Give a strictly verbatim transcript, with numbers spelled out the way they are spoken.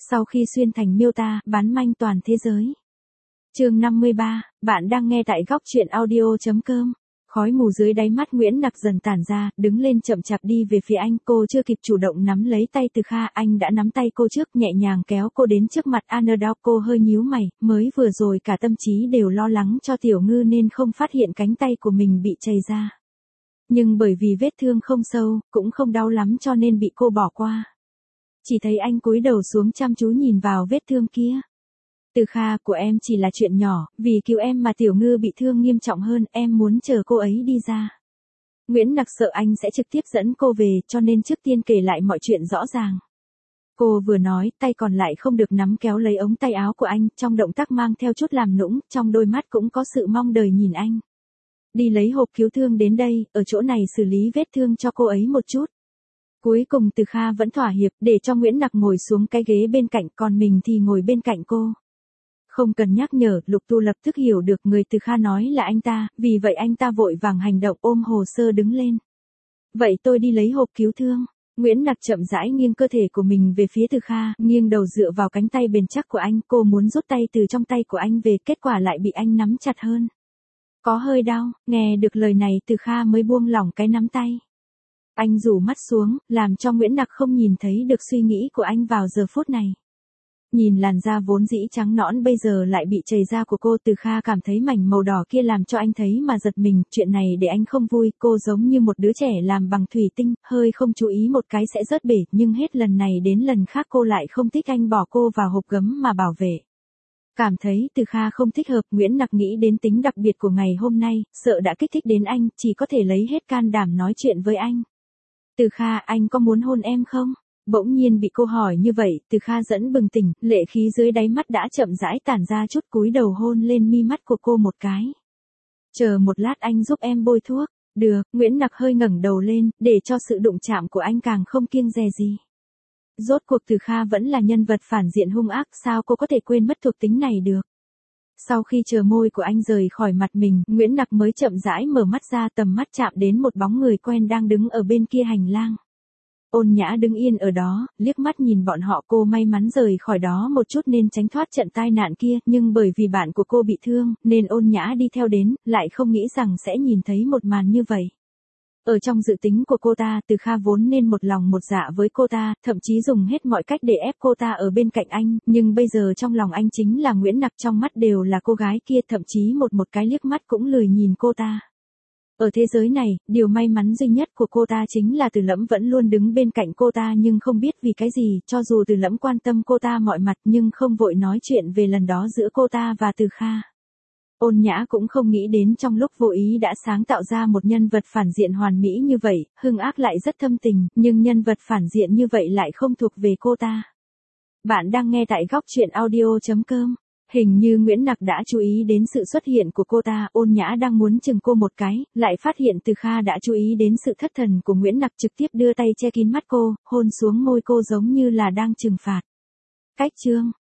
Sau khi xuyên thành miêu ta, bán manh toàn thế giới. Chương năm mươi ba, bạn đang nghe tại góc truyện audio chấm com. Khói mù dưới đáy mắt Nguyễn Nặc dần tản ra, đứng lên chậm chạp đi về phía anh, cô chưa kịp chủ động nắm lấy tay Từ Kha, anh đã nắm tay cô trước, nhẹ nhàng kéo cô đến trước mặt Underdog. Cô hơi nhíu mày, mới vừa rồi cả tâm trí đều lo lắng cho Tiểu Ngư nên không phát hiện cánh tay của mình bị chày ra. Nhưng bởi vì vết thương không sâu, cũng không đau lắm cho nên bị cô bỏ qua. Chỉ thấy anh cúi đầu xuống chăm chú nhìn vào vết thương kia. Từ Kha, của em chỉ là chuyện nhỏ, vì cứu em mà Tiểu Ngư bị thương nghiêm trọng hơn, em muốn chờ cô ấy đi ra. Nguyễn Nặc sợ anh sẽ trực tiếp dẫn cô về, cho nên trước tiên kể lại mọi chuyện rõ ràng. Cô vừa nói, tay còn lại không được nắm kéo lấy ống tay áo của anh, trong động tác mang theo chút làm nũng, trong đôi mắt cũng có sự mong đợi nhìn anh. Đi lấy hộp cứu thương đến đây, ở chỗ này xử lý vết thương cho cô ấy một chút. Cuối cùng Từ Kha vẫn thỏa hiệp, để cho Nguyễn Nặc ngồi xuống cái ghế bên cạnh, còn mình thì ngồi bên cạnh cô. Không cần nhắc nhở, Lục Tu lập tức hiểu được người Từ Kha nói là anh ta, vì vậy anh ta vội vàng hành động, ôm hồ sơ đứng lên. Vậy tôi đi lấy hộp cứu thương. Nguyễn Nặc chậm rãi nghiêng cơ thể của mình về phía Từ Kha, nghiêng đầu dựa vào cánh tay bền chắc của anh, cô muốn rút tay từ trong tay của anh về, kết quả lại bị anh nắm chặt hơn. Có hơi đau, nghe được lời này Từ Kha mới buông lỏng cái nắm tay. Anh rủ mắt xuống, làm cho Nguyễn Nặc không nhìn thấy được suy nghĩ của anh vào giờ phút này. Nhìn làn da vốn dĩ trắng nõn bây giờ lại bị chày da của cô, Từ Kha cảm thấy mảnh màu đỏ kia làm cho anh thấy mà giật mình, chuyện này để anh không vui, cô giống như một đứa trẻ làm bằng thủy tinh, hơi không chú ý một cái sẽ rớt bể, nhưng hết lần này đến lần khác cô lại không thích anh bỏ cô vào hộp gấm mà bảo vệ. Cảm thấy Từ Kha không thích hợp, Nguyễn Nặc nghĩ đến tính đặc biệt của ngày hôm nay, sợ đã kích thích đến anh, chỉ có thể lấy hết can đảm nói chuyện với anh. Từ Kha, anh có muốn hôn em không? Bỗng nhiên bị cô hỏi như vậy, Từ Kha dẫn bừng tỉnh, lệ khí dưới đáy mắt đã chậm rãi tản ra chút, cúi đầu hôn lên mi mắt của cô một cái. Chờ một lát anh giúp em bôi thuốc. Được, Nguyễn Nặc hơi ngẩng đầu lên, để cho sự đụng chạm của anh càng không kiêng dè gì. Rốt cuộc Từ Kha vẫn là nhân vật phản diện hung ác, sao cô có thể quên mất thuộc tính này được. Sau khi chờ môi của anh rời khỏi mặt mình, Nguyễn Nặc mới chậm rãi mở mắt ra, tầm mắt chạm đến một bóng người quen đang đứng ở bên kia hành lang. Ôn Nhã đứng yên ở đó, liếc mắt nhìn bọn họ, cô may mắn rời khỏi đó một chút nên tránh thoát trận tai nạn kia, nhưng bởi vì bạn của cô bị thương, nên Ôn Nhã đi theo đến, lại không nghĩ rằng sẽ nhìn thấy một màn như vậy. Ở trong dự tính của cô ta, Từ Kha vốn nên một lòng một dạ với cô ta, thậm chí dùng hết mọi cách để ép cô ta ở bên cạnh anh, nhưng bây giờ trong lòng anh chính là Nguyễn Nặc, trong mắt đều là cô gái kia, thậm chí một một cái liếc mắt cũng lười nhìn cô ta. Ở thế giới này, điều may mắn duy nhất của cô ta chính là Từ Lẫm vẫn luôn đứng bên cạnh cô ta, nhưng không biết vì cái gì, cho dù Từ Lẫm quan tâm cô ta mọi mặt nhưng không vội nói chuyện về lần đó giữa cô ta và Từ Kha. Ôn Nhã cũng không nghĩ đến trong lúc vô ý đã sáng tạo ra một nhân vật phản diện hoàn mỹ như vậy, hung ác lại rất thâm tình, nhưng nhân vật phản diện như vậy lại không thuộc về cô ta. Bạn đang nghe tại góc truyện audio chấm com. Hình như Nguyễn Nặc đã chú ý đến sự xuất hiện của cô ta, Ôn Nhã đang muốn chừng cô một cái, lại phát hiện Từ Kha đã chú ý đến sự thất thần của Nguyễn Nặc, trực tiếp đưa tay che kín mắt cô, hôn xuống môi cô giống như là đang trừng phạt. Cách chương